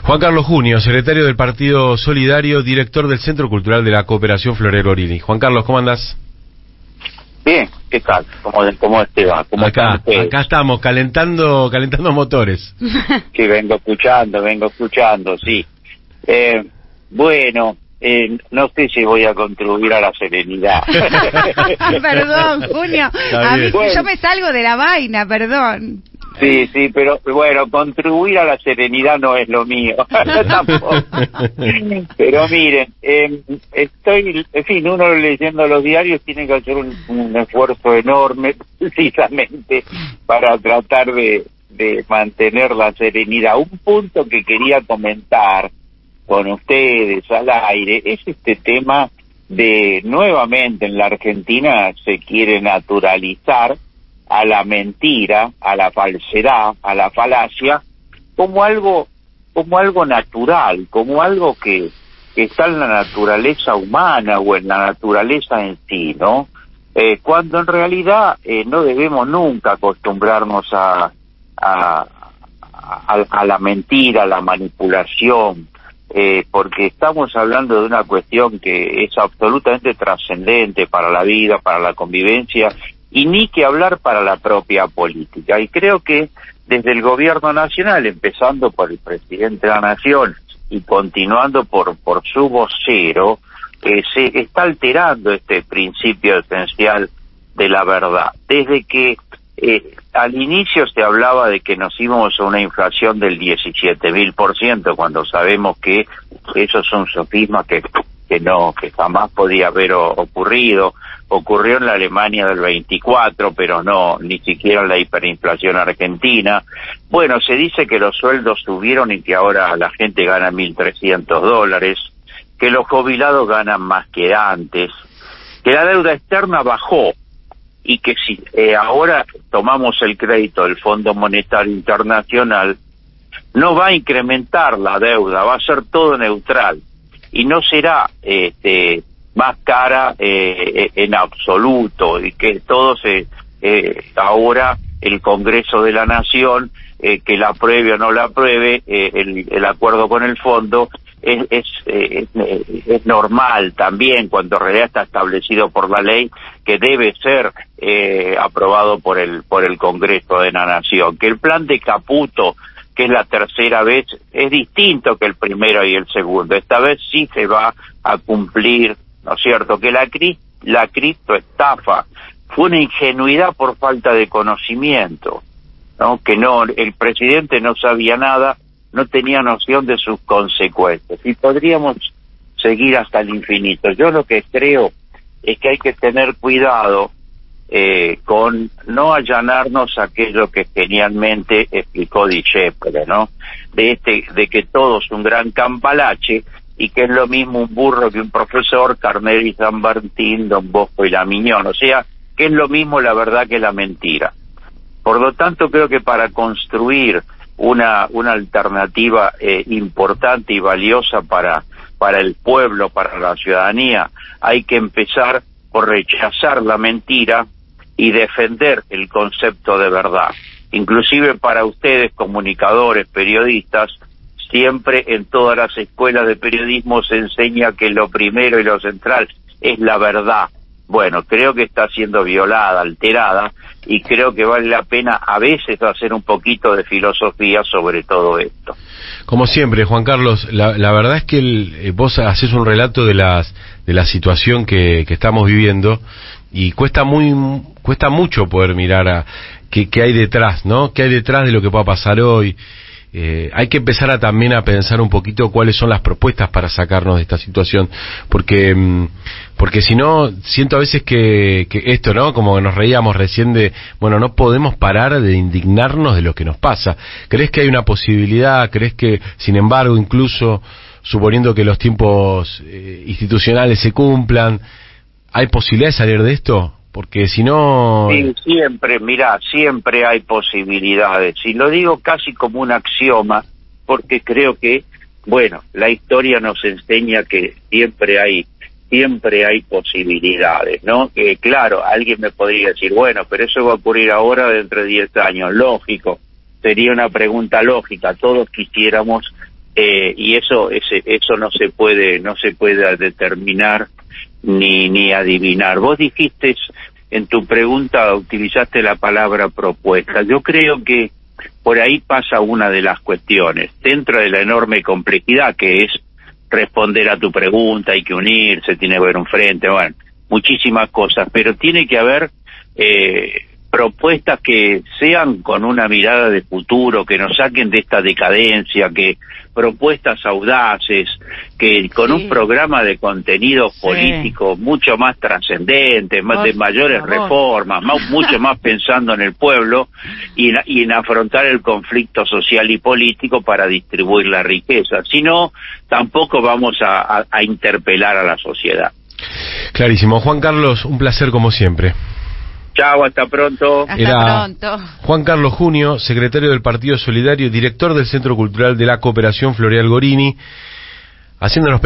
Juan Carlos Junio, secretario del Partido Solidario, director del Centro Cultural de la Cooperación Florero Orini. Juan Carlos, ¿cómo andás? Bien, ¿qué tal? ¿Cómo te va? Acá estamos, calentando motores. Sí, vengo escuchando, sí. Bueno, no sé si voy a contribuir a la serenidad. Perdón, Junio, a mí, bueno, yo me salgo de la vaina, perdón. Sí, pero bueno, contribuir a la serenidad no es lo mío. Tampoco. Pero miren, uno leyendo los diarios tiene que hacer un esfuerzo enorme precisamente para tratar de mantener la serenidad. Un punto que quería comentar con ustedes al aire es este tema de nuevamente en la Argentina se quiere naturalizar a la mentira, a la falsedad, a la falacia, como algo natural, como algo que está en la naturaleza humana o en la naturaleza en sí, ¿no? Cuando en realidad no debemos nunca acostumbrarnos a la mentira, a la manipulación, porque estamos hablando de una cuestión que es absolutamente trascendente para la vida, para la convivencia, y ni que hablar para la propia política. Y creo que desde el gobierno nacional, empezando por el presidente de la Nación y continuando por su vocero, se está alterando este principio esencial de la verdad. Desde que al inicio se hablaba de que nos íbamos a una inflación del 17.000%, cuando sabemos que eso es un sofisma que jamás podía haber ocurrido. Ocurrió en la Alemania del 24, pero no, ni siquiera en la hiperinflación argentina. Bueno, se dice que los sueldos subieron y que ahora la gente gana $1.300, que los jubilados ganan más que antes, que la deuda externa bajó y que si ahora tomamos el crédito del Fondo Monetario Internacional, no va a incrementar la deuda, va a ser todo neutral y no será más cara en absoluto, y que ahora el Congreso de la Nación, que la apruebe o no la apruebe, el acuerdo con el fondo es normal también, cuando en realidad está establecido por la ley que debe ser aprobado por el Congreso de la Nación. Que el plan de Caputo, que es la tercera vez, es distinto que el primero y el segundo. Esta vez sí se va a cumplir, ¿no es cierto? Que la criptoestafa fue una ingenuidad por falta de conocimiento, ¿no? Que el presidente no sabía nada, no tenía noción de sus consecuencias. Y podríamos seguir hasta el infinito. Yo lo que creo es que hay que tener cuidado con no allanarnos a aquello que genialmente explicó Discépole, ¿no? De que todo es un gran cambalache y que es lo mismo un burro que un profesor, Carnero y San Martín, Don Bosco y la Miñón, o sea, que es lo mismo la verdad que la mentira. Por lo tanto, creo que para construir una alternativa importante y valiosa para el pueblo, para la ciudadanía, hay que empezar por rechazar la mentira y defender el concepto de verdad. Inclusive para ustedes, comunicadores, periodistas, siempre en todas las escuelas de periodismo se enseña que lo primero y lo central es la verdad. Bueno, creo que está siendo violada, alterada, y creo que vale la pena a veces hacer un poquito de filosofía sobre todo esto. Como siempre, Juan Carlos, la verdad es que vos haces un relato de la situación que estamos viviendo, y cuesta mucho poder mirar qué hay detrás, ¿no? ¿Qué hay detrás de lo que pueda pasar hoy? Hay que empezar también a pensar un poquito cuáles son las propuestas para sacarnos de esta situación, porque si no, siento a veces que esto, ¿no? Como nos reíamos recién no podemos parar de indignarnos de lo que nos pasa. ¿Crees que hay una posibilidad? ¿Crees que, sin embargo, incluso suponiendo que los tiempos institucionales se cumplan, hay posibilidad de salir de esto? Porque si no... Sí, siempre hay posibilidades. Y lo digo casi como un axioma, porque creo que, la historia nos enseña que siempre hay posibilidades, ¿no? Que claro, alguien me podría decir, pero eso va a ocurrir ahora dentro de 10 años. Lógico, sería una pregunta lógica. Todos quisiéramos y eso no se puede determinar ni adivinar. Vos dijiste en tu pregunta, utilizaste la palabra propuesta. Yo creo que por ahí pasa una de las cuestiones, dentro de la enorme complejidad que es responder a tu pregunta, hay que unirse, tiene que haber un frente, bueno, muchísimas cosas, pero tiene que haber propuestas que sean con una mirada de futuro, que nos saquen de esta decadencia, que propuestas audaces, que con un programa de contenidos políticos mucho más trascendentes, de mayores reformas, mucho más pensando en el pueblo y en afrontar el conflicto social y político para distribuir la riqueza. Si no, tampoco vamos a interpelar a la sociedad. Clarísimo. Juan Carlos, un placer como siempre. Chao, hasta pronto. Hasta pronto. Juan Carlos Junio, secretario del Partido Solidario, director del Centro Cultural de la Cooperación Floreal Gorini, haciéndonos